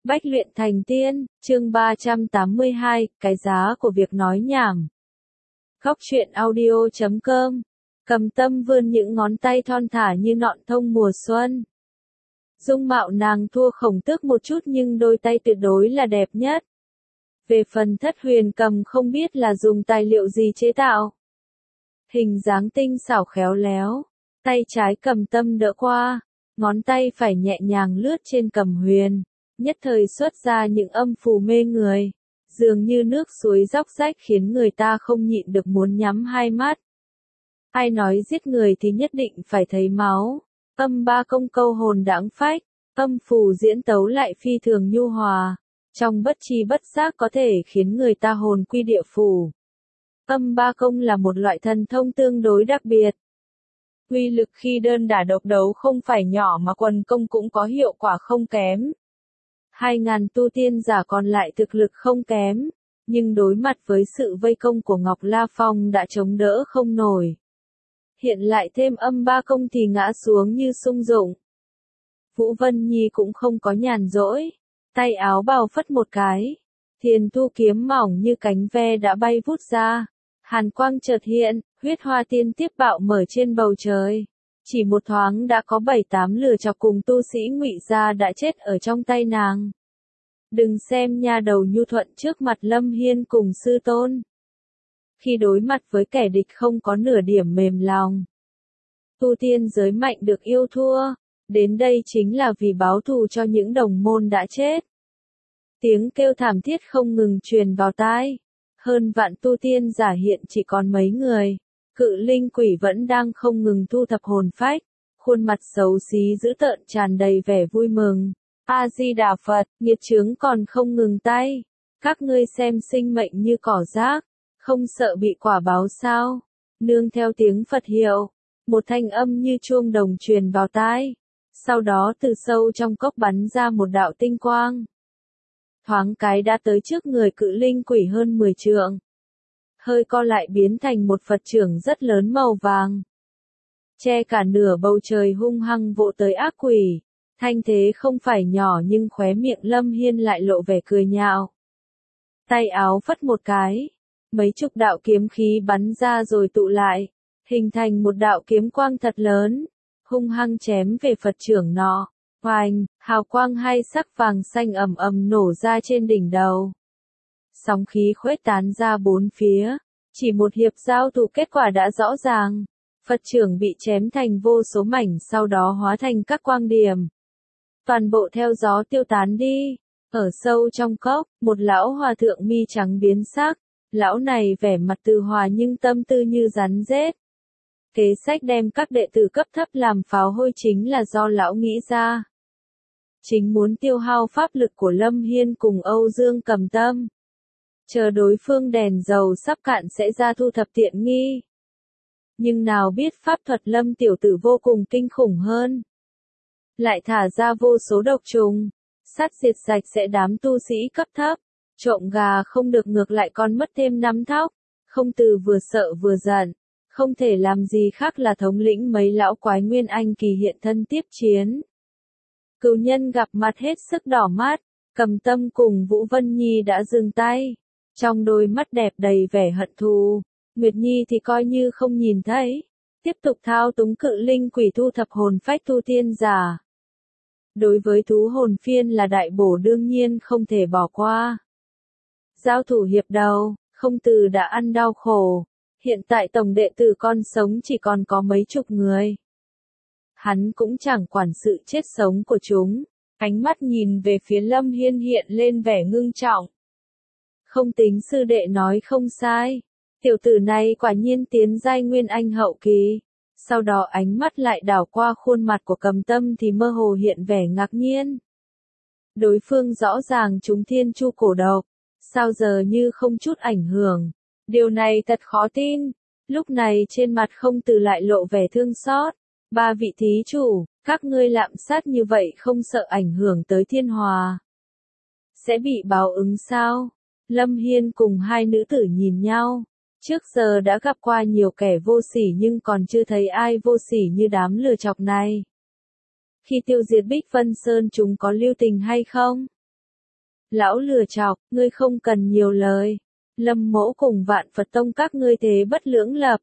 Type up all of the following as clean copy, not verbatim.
Bách luyện thành tiên, chương 382, cái giá của việc nói nhảm. Góc truyện audio.com. Cầm Tâm vươn những ngón tay thon thả như nọn thông mùa xuân. Dung mạo nàng thua Khổng Tước một chút nhưng đôi tay tuyệt đối là đẹp nhất. Về phần Thất Huyền cầm không biết là dùng tài liệu gì chế tạo. Hình dáng tinh xảo khéo léo, tay trái Cầm Tâm đỡ qua, ngón tay phải nhẹ nhàng lướt trên Cầm Huyền. Nhất thời xuất ra những âm phù mê người, dường như nước suối róc rách khiến người ta không nhịn được muốn nhắm hai mắt. Ai nói giết người thì nhất định phải thấy máu, âm ba công câu hồn đãng phách, âm phù diễn tấu lại phi thường nhu hòa, trong bất tri bất giác có thể khiến người ta hồn quy địa phủ. Âm ba công là một loại thần thông tương đối đặc biệt. Uy lực khi đơn đả độc đấu không phải nhỏ mà quần công cũng có hiệu quả không kém. 2.000 tu tiên giả còn lại thực lực không kém, nhưng đối mặt với sự vây công của Ngọc La Phong đã chống đỡ không nổi. Hiện lại thêm âm ba công thì ngã xuống như sung dụng. Vũ Vân Nhi cũng không có nhàn rỗi, tay áo bào phất một cái, Thiền Tu kiếm mỏng như cánh ve đã bay vút ra, hàn quang chợt hiện, huyết hoa tiên tiếp bạo mở trên bầu trời. Chỉ một thoáng đã có 7-8 lửa chọc cùng tu sĩ Ngụy gia đã chết ở trong tay nàng. Đừng xem nha đầu nhu thuận trước mặt Lâm Hiên cùng sư tôn. Khi đối mặt với kẻ địch không có nửa điểm mềm lòng. Tu tiên giới mạnh được yêu thua, đến đây chính là vì báo thù cho những đồng môn đã chết. Tiếng kêu thảm thiết không ngừng truyền vào tai. Hơn vạn tu tiên giả hiện chỉ còn mấy người. Cự linh quỷ vẫn đang không ngừng thu thập hồn phách, khuôn mặt xấu xí dữ tợn tràn đầy vẻ vui mừng. A-di-đà Phật, nghiệt chướng còn không ngừng tay. Các ngươi xem sinh mệnh như cỏ rác, không sợ bị quả báo sao? Nương theo tiếng Phật hiệu, một thanh âm như chuông đồng truyền vào tai. Sau đó từ sâu trong cốc bắn ra một đạo tinh quang. Thoáng cái đã tới trước người cự linh quỷ hơn 10 trượng. Hơi co lại biến thành một Phật trưởng rất lớn màu vàng. Che cả nửa bầu trời hung hăng vỗ tới ác quỷ. Thanh thế không phải nhỏ nhưng khóe miệng Lâm Hiên lại lộ vẻ cười nhạo. Tay áo phất một cái. Mấy chục đạo kiếm khí bắn ra rồi tụ lại. Hình thành một đạo kiếm quang thật lớn. Hung hăng chém về Phật trưởng nọ. Hoành, hào quang hai sắc vàng xanh ầm ầm nổ ra trên đỉnh đầu. Sóng khí khuếch tán ra bốn phía, chỉ một hiệp giao thủ kết quả đã rõ ràng. Phật trưởng bị chém thành vô số mảnh sau đó hóa thành các quang điểm. Toàn bộ theo gió tiêu tán đi. Ở sâu trong cốc, một lão hòa thượng mi trắng biến sắc. Lão này vẻ mặt từ hòa nhưng tâm tư như rắn rết. Kế sách đem các đệ tử cấp thấp làm pháo hôi chính là do lão nghĩ ra. Chính muốn tiêu hao pháp lực của Lâm Hiên cùng Âu Dương Cầm Tâm. Chờ đối phương đèn dầu sắp cạn sẽ ra thu thập tiện nghi. Nhưng nào biết pháp thuật Lâm tiểu tử vô cùng kinh khủng hơn. Lại thả ra vô số độc trùng, sát diệt sạch sẽ đám tu sĩ cấp thấp. Trộm gà không được ngược lại còn mất thêm 5 thóc. Không từ vừa sợ vừa giận. Không thể làm gì khác là thống lĩnh mấy lão quái Nguyên Anh kỳ hiện thân tiếp chiến. Cửu nhân gặp mặt hết sức đỏ mắt. Cầm Tâm cùng Vũ Vân Nhi đã dừng tay. Trong đôi mắt đẹp đầy vẻ hận thù, Nguyệt Nhi thì coi như không nhìn thấy. Tiếp tục thao túng cự linh quỷ thu thập hồn phách tu tiên giả. Đối với thú hồn phiên là đại bổ đương nhiên không thể bỏ qua. Giao thủ hiệp đầu, không từ đã ăn đau khổ. Hiện tại tổng đệ tử con sống chỉ còn có mấy chục người. Hắn cũng chẳng quản sự chết sống của chúng. Ánh mắt nhìn về phía Lâm Hiên hiện lên vẻ ngưng trọng. Không tính sư đệ nói không sai. Tiểu tử này quả nhiên tiến giai Nguyên Anh hậu kỳ. Sau đó ánh mắt lại đảo qua khuôn mặt của Cầm Tâm thì mơ hồ hiện vẻ ngạc nhiên. Đối phương rõ ràng trúng thiên chu cổ độc. Sao giờ như không chút ảnh hưởng. Điều này thật khó tin. Lúc này trên mặt không từ lại lộ vẻ thương xót. Ba vị thí chủ, các ngươi lạm sát như vậy không sợ ảnh hưởng tới thiên hòa. Sẽ bị báo ứng sao? Lâm Hiên cùng hai nữ tử nhìn nhau. Trước giờ đã gặp qua nhiều kẻ vô sỉ nhưng còn chưa thấy ai vô sỉ như đám lừa chọc này. Khi tiêu diệt Bích Vân Sơn chúng có lưu tình hay không? Lão lừa chọc, ngươi không cần nhiều lời. Lâm Mỗ cùng Vạn Phật Tông các ngươi thế bất lưỡng lập.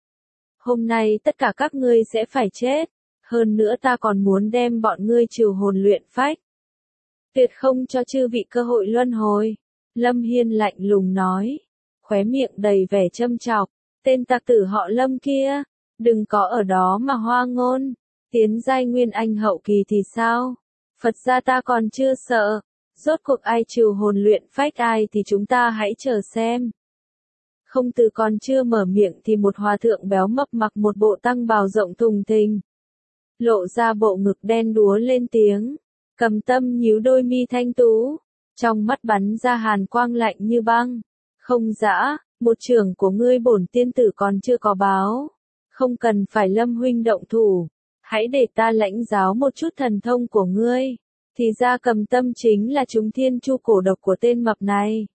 Hôm nay tất cả các ngươi sẽ phải chết. Hơn nữa ta còn muốn đem bọn ngươi trừ hồn luyện phách. Tuyệt không cho chư vị cơ hội luân hồi. Lâm Hiên lạnh lùng nói. Khóe miệng đầy vẻ châm chọc. Tên tặc tử họ Lâm kia. Đừng có ở đó mà hoa ngôn. Tiến giai nguyên anh hậu kỳ thì sao? Phật gia ta còn chưa sợ. Rốt cuộc ai trừ hồn luyện phách ai thì chúng ta hãy chờ xem. Không từ còn chưa mở miệng thì một hòa thượng béo mập mặc một bộ tăng bào rộng thùng thình. Lộ ra bộ ngực đen đúa lên tiếng. Cầm Tâm nhíu đôi mi thanh tú. Trong mắt bắn ra hàn quang lạnh như băng. Không dã, một trưởng của ngươi bổn tiên tử còn chưa có báo. Không cần phải Lâm huynh động thủ. Hãy để ta lãnh giáo một chút thần thông của ngươi. Thì ra Cầm Tâm chính là chúng thiên chu cổ độc của tên mập này.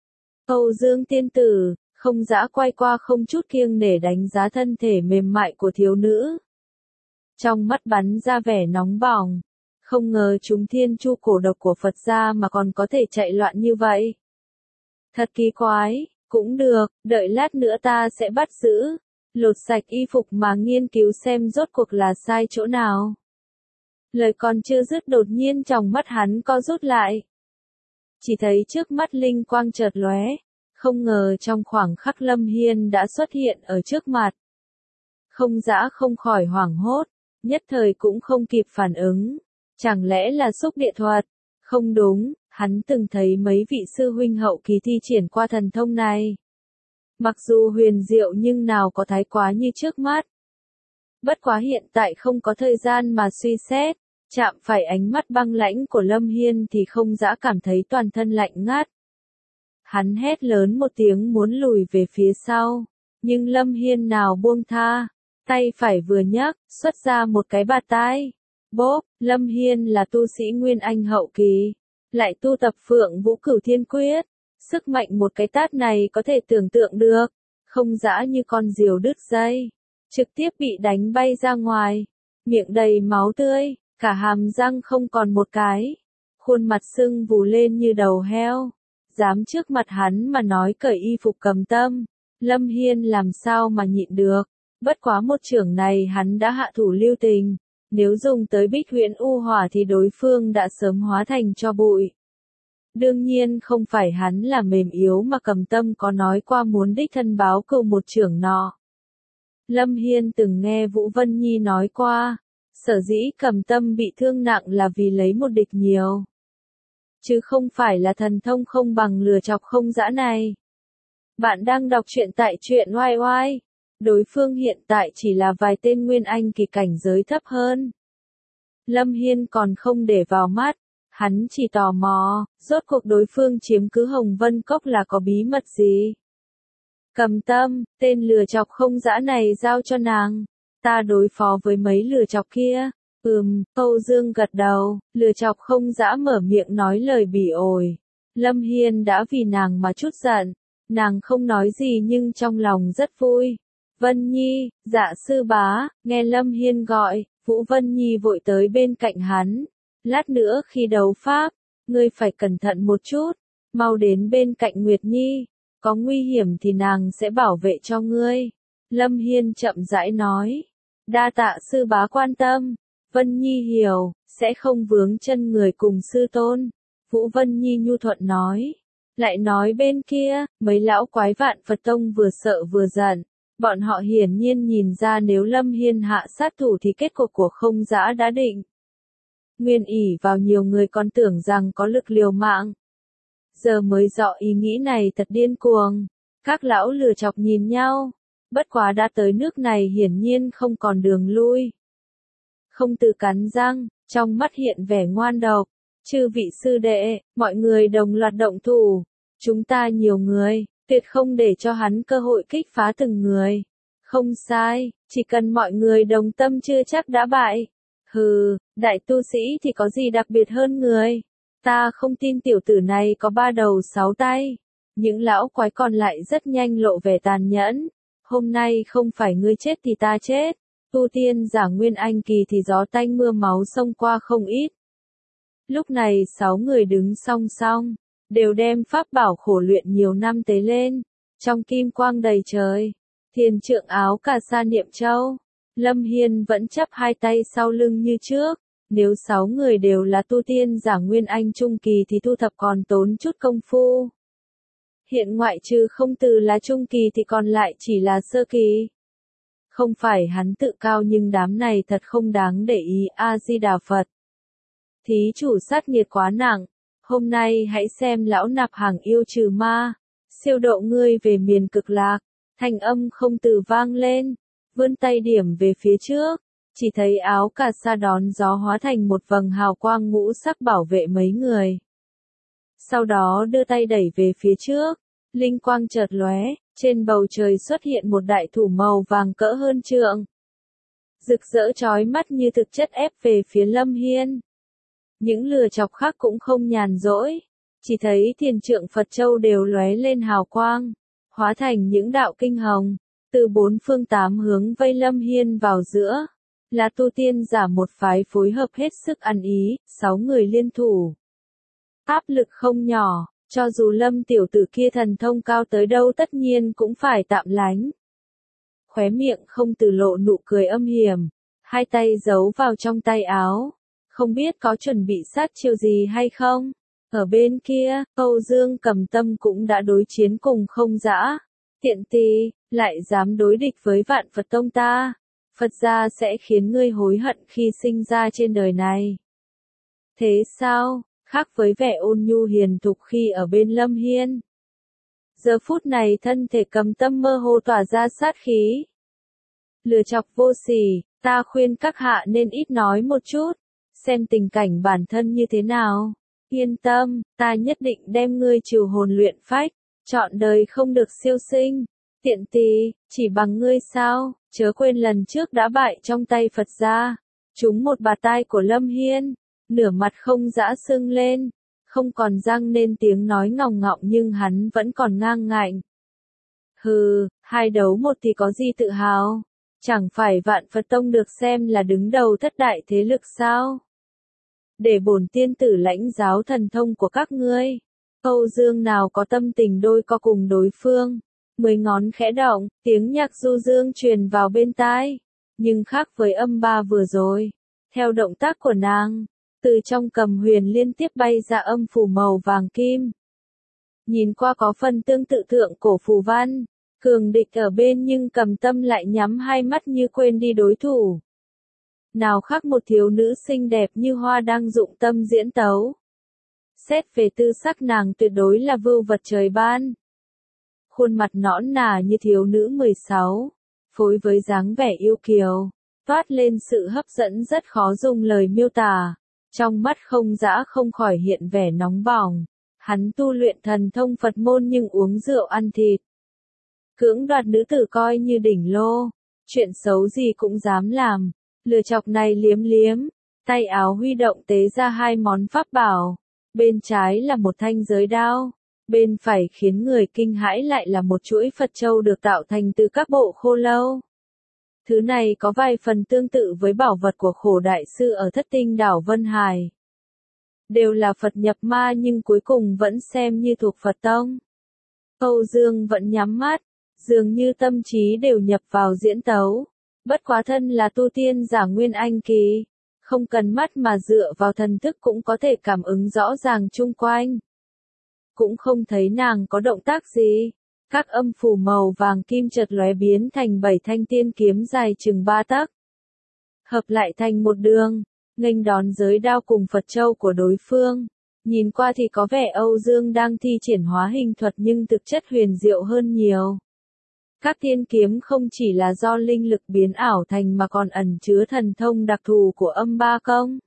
Âu Dương tiên tử, không dã quay qua không chút kiêng nể đánh giá thân thể mềm mại của thiếu nữ. Trong mắt bắn ra vẻ nóng bỏng. Không ngờ chúng thiên chu cổ độc của Phật gia mà còn có thể chạy loạn như vậy. Thật kỳ quái, cũng được, đợi lát nữa ta sẽ bắt giữ. Lột sạch y phục mà nghiên cứu xem rốt cuộc là sai chỗ nào. Lời còn chưa dứt đột nhiên trong mắt hắn co rút lại. Chỉ thấy trước mắt linh quang chợt lóe. Không ngờ trong khoảng khắc Lâm Hiên đã xuất hiện ở trước mặt. Không dã không khỏi hoảng hốt. Nhất thời cũng không kịp phản ứng. Chẳng lẽ là xúc địa thuật? Không đúng, hắn từng thấy mấy vị sư huynh hậu kỳ thi triển qua thần thông này. Mặc dù huyền diệu nhưng nào có thái quá như trước mắt. Bất quá hiện tại không có thời gian mà suy xét. Chạm phải ánh mắt băng lãnh của Lâm Hiên thì không dã cảm thấy toàn thân lạnh ngắt. Hắn hét lớn một tiếng muốn lùi về phía sau. Nhưng Lâm Hiên nào buông tha. Tay phải vừa nhấc, xuất ra một cái bạt tai. Bốp, Lâm Hiên là tu sĩ Nguyên Anh hậu kỳ. Lại tu tập Phượng Vũ Cửu Thiên Quyết. Sức mạnh một cái tát này có thể tưởng tượng được. Không dã như con diều đứt dây. Trực tiếp bị đánh bay ra ngoài. Miệng đầy máu tươi. Cả hàm răng không còn một cái. Khuôn mặt sưng vù lên như đầu heo. Dám trước mặt hắn mà nói cởi y phục Cầm Tâm. Lâm Hiên làm sao mà nhịn được. Bất quá một trưởng này hắn đã hạ thủ lưu tình. Nếu dùng tới Bích Huyễn U Hỏa thì đối phương đã sớm hóa thành tro bụi. Đương nhiên không phải hắn là mềm yếu mà Cầm Tâm có nói qua muốn đích thân báo cừu một trưởng nọ. Lâm Hiên từng nghe Vũ Vân Nhi nói qua. Sở dĩ Cầm Tâm bị thương nặng là vì lấy một địch nhiều. Chứ không phải là thần thông không bằng lừa chọc không dã này. Bạn đang đọc truyện tại truyện oai oai. Đối phương hiện tại chỉ là vài tên Nguyên Anh kỳ cảnh giới thấp hơn. Lâm Hiên còn không để vào mắt. Hắn chỉ tò mò, rốt cuộc đối phương chiếm cứ Hồng Vân Cốc là có bí mật gì. Cầm Tâm, tên lừa chọc không dã này giao cho nàng. Ta đối phó với mấy lừa chọc kia. Âu Dương gật đầu, lừa chọc không dã mở miệng nói lời bỉ ổi. Lâm Hiên đã vì nàng mà chút giận. Nàng không nói gì nhưng trong lòng rất vui. Vân Nhi, dạ sư bá, nghe Lâm Hiên gọi, Vũ Vân Nhi vội tới bên cạnh hắn. Lát nữa khi đấu pháp, ngươi phải cẩn thận một chút, mau đến bên cạnh Nguyệt Nhi, có nguy hiểm thì nàng sẽ bảo vệ cho ngươi. Lâm Hiên chậm rãi nói, đa tạ sư bá quan tâm, Vân Nhi hiểu, sẽ không vướng chân người cùng sư tôn. Vũ Vân Nhi nhu thuận nói, lại nói bên kia, mấy lão quái Vạn Phật Tông vừa sợ vừa giận. Bọn họ hiển nhiên nhìn ra nếu Lâm Hiên hạ sát thủ thì kết cục của không dã đã định. Nguyên ỷ vào nhiều người còn tưởng rằng có lực liều mạng. Giờ mới rõ ý nghĩ này thật điên cuồng. Các lão lừa chọc nhìn nhau. Bất quá đã tới nước này hiển nhiên không còn đường lui. Không tự cắn răng, trong mắt hiện vẻ ngoan độc. Chư vị sư đệ, mọi người đồng loạt động thủ. Chúng ta nhiều người. Tuyệt không để cho hắn cơ hội kích phá từng người. Không sai, chỉ cần mọi người đồng tâm chưa chắc đã bại. Hừ, đại tu sĩ thì có gì đặc biệt hơn người. Ta không tin tiểu tử này có 3 đầu 6 tay. Những lão quái còn lại rất nhanh lộ vẻ tàn nhẫn. Hôm nay không phải ngươi chết thì ta chết. Tu tiên giả Nguyên Anh kỳ thì gió tanh mưa máu xông qua không ít. Lúc này 6 người đứng song song, đều đem pháp bảo khổ luyện nhiều năm tế lên, trong kim quang đầy trời. Thiền trượng áo cà sa niệm châu, Lâm Hiên vẫn chắp hai tay sau lưng như trước. Nếu 6 người đều là tu tiên giả Nguyên Anh trung kỳ thì thu thập còn tốn chút công phu. Hiện ngoại trừ không từ là trung kỳ thì còn lại chỉ là sơ kỳ. Không phải hắn tự cao nhưng đám này thật không đáng để ý. A-di-đà Phật. Thí chủ sát nghiệt quá nặng, hôm nay hãy xem lão nạp hàng yêu trừ ma, siêu độ ngươi về miền cực lạc. Thanh âm không từ vang lên, vươn tay điểm về phía trước, chỉ thấy áo cà sa đón gió hóa thành một vầng hào quang ngũ sắc bảo vệ mấy người. Sau đó đưa tay đẩy về phía trước, linh quang chợt lóe, trên bầu trời xuất hiện một đại thủ màu vàng cỡ hơn trượng. Rực rỡ chói mắt như thực chất ép về phía Lâm Hiên. Những lừa chọc khác cũng không nhàn rỗi, chỉ thấy thiền trượng Phật Châu đều lóe lên hào quang, hóa thành những đạo kinh hồng, từ bốn phương tám hướng vây Lâm Hiên vào giữa. Là tu tiên giả một phái phối hợp hết sức ăn ý, 6 người liên thủ. Áp lực không nhỏ, cho dù Lâm tiểu tử kia thần thông cao tới đâu tất nhiên cũng phải tạm lánh. Khóe miệng không từ lộ nụ cười âm hiểm, hai tay giấu vào trong tay áo, không biết có chuẩn bị sát chiêu gì hay không. Ở bên kia, Âu Dương Cầm Tâm cũng đã đối chiến cùng Không Dã. Tiện tì, lại dám đối địch với Vạn Phật Tông ta. Phật gia sẽ khiến ngươi hối hận khi sinh ra trên đời này. Thế sao, khác với vẻ ôn nhu hiền thục khi ở bên Lâm Hiên. Giờ phút này thân thể Cầm Tâm mơ hồ tỏa ra sát khí. Lừa chọc vô sỉ, ta khuyên các hạ nên ít nói một chút, xem tình cảnh bản thân như thế nào. Yên tâm, ta nhất định đem ngươi trừ hồn luyện phách, trọn đời không được siêu sinh. Tiện tì, chỉ bằng ngươi sao, chớ quên lần trước đã bại trong tay Phật gia. Trúng một bạt tai của Lâm Hiên, nửa mặt Không Dã sưng lên, không còn răng nên tiếng nói ngòng ngọng nhưng hắn vẫn còn ngang ngạnh. Hừ, hai đấu một thì có gì tự hào, chẳng phải Vạn Phật Tông được xem là đứng đầu thất đại thế lực sao? Để bổn tiên tử lãnh giáo thần thông của các ngươi. Âu Dương nào có tâm tình đôi co cùng đối phương. 10 ngón khẽ động, tiếng nhạc du dương truyền vào bên tai. Nhưng khác với âm ba vừa rồi. Theo động tác của nàng, từ trong cầm huyền liên tiếp bay ra âm phủ màu vàng kim. Nhìn qua có phần tương tự thượng cổ phù văn. Cường địch ở bên nhưng Cầm Tâm lại nhắm hai mắt như quên đi đối thủ. Nào khác một thiếu nữ xinh đẹp như hoa đang dụng tâm diễn tấu. Xét về tư sắc nàng tuyệt đối là vưu vật trời ban. Khuôn mặt nõn nà như thiếu nữ 16, phối với dáng vẻ yêu kiều, toát lên sự hấp dẫn rất khó dùng lời miêu tả. Trong mắt Không Dã không khỏi hiện vẻ nóng bỏng. Hắn tu luyện thần thông Phật môn nhưng uống rượu ăn thịt. Cưỡng đoạt nữ tử coi như đỉnh lô, chuyện xấu gì cũng dám làm. Lừa chọc này liếm liếm, tay áo huy động tế ra hai món pháp bảo. Bên trái là một thanh giới đao, bên phải khiến người kinh hãi lại là một chuỗi Phật châu được tạo thành từ các bộ khô lâu. Thứ này có vài phần tương tự với bảo vật của Khổ Đại Sư ở Thất Tinh đảo Vân Hải. Đều là Phật nhập ma nhưng cuối cùng vẫn xem như thuộc Phật Tông. Âu Dương vẫn nhắm mắt, dường như tâm trí đều nhập vào diễn tấu. Bất quá thân là tu tiên giả Nguyên Anh kỳ, không cần mắt mà dựa vào thần thức cũng có thể cảm ứng rõ ràng chung quanh. Cũng không thấy nàng có động tác gì. Các âm phủ màu vàng kim chợt lóe biến thành 7 thanh tiên kiếm dài chừng 3 tấc. Hợp lại thành một đường, nghênh đón giới đao cùng Phật châu của đối phương. Nhìn qua thì có vẻ Âu Dương đang thi triển hóa hình thuật nhưng thực chất huyền diệu hơn nhiều. Các tiên kiếm không chỉ là do linh lực biến ảo thành mà còn ẩn chứa thần thông đặc thù của âm ba công.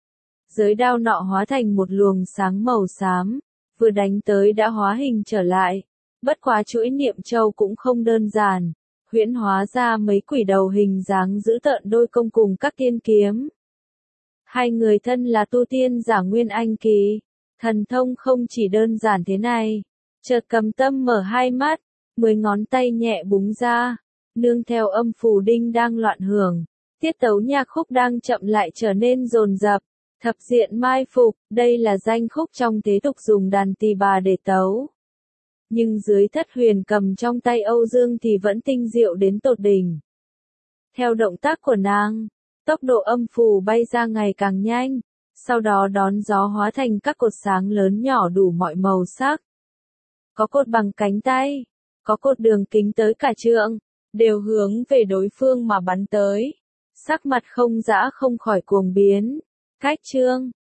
Giới đao nọ hóa thành một luồng sáng màu xám, vừa đánh tới đã hóa hình trở lại. Bất quá chuỗi niệm châu cũng không đơn giản, huyễn hóa ra mấy quỷ đầu hình dáng dữ tợn đôi công cùng các tiên kiếm. Hai người thân là tu tiên giả Nguyên Anh kỳ, thần thông không chỉ đơn giản thế này. Chợt Cầm Tâm mở hai mắt, 10 ngón tay nhẹ búng ra, nương theo âm phù đinh đang loạn hưởng, tiết tấu nhạc khúc đang chậm lại trở nên dồn dập, Thập diện mai phục, đây là danh khúc trong thế tục dùng đàn tỳ bà để tấu. Nhưng dưới thất huyền cầm trong tay Âu Dương thì vẫn tinh diệu đến tột đỉnh. Theo động tác của nàng, tốc độ âm phù bay ra ngày càng nhanh, sau đó đón gió hóa thành các cột sáng lớn nhỏ đủ mọi màu sắc. Có cột bằng cánh tay, có cột đường kính tới cả trượng, đều hướng về đối phương mà bắn tới. Sắc mặt Không Dã không khỏi cuồng biến. Cách chương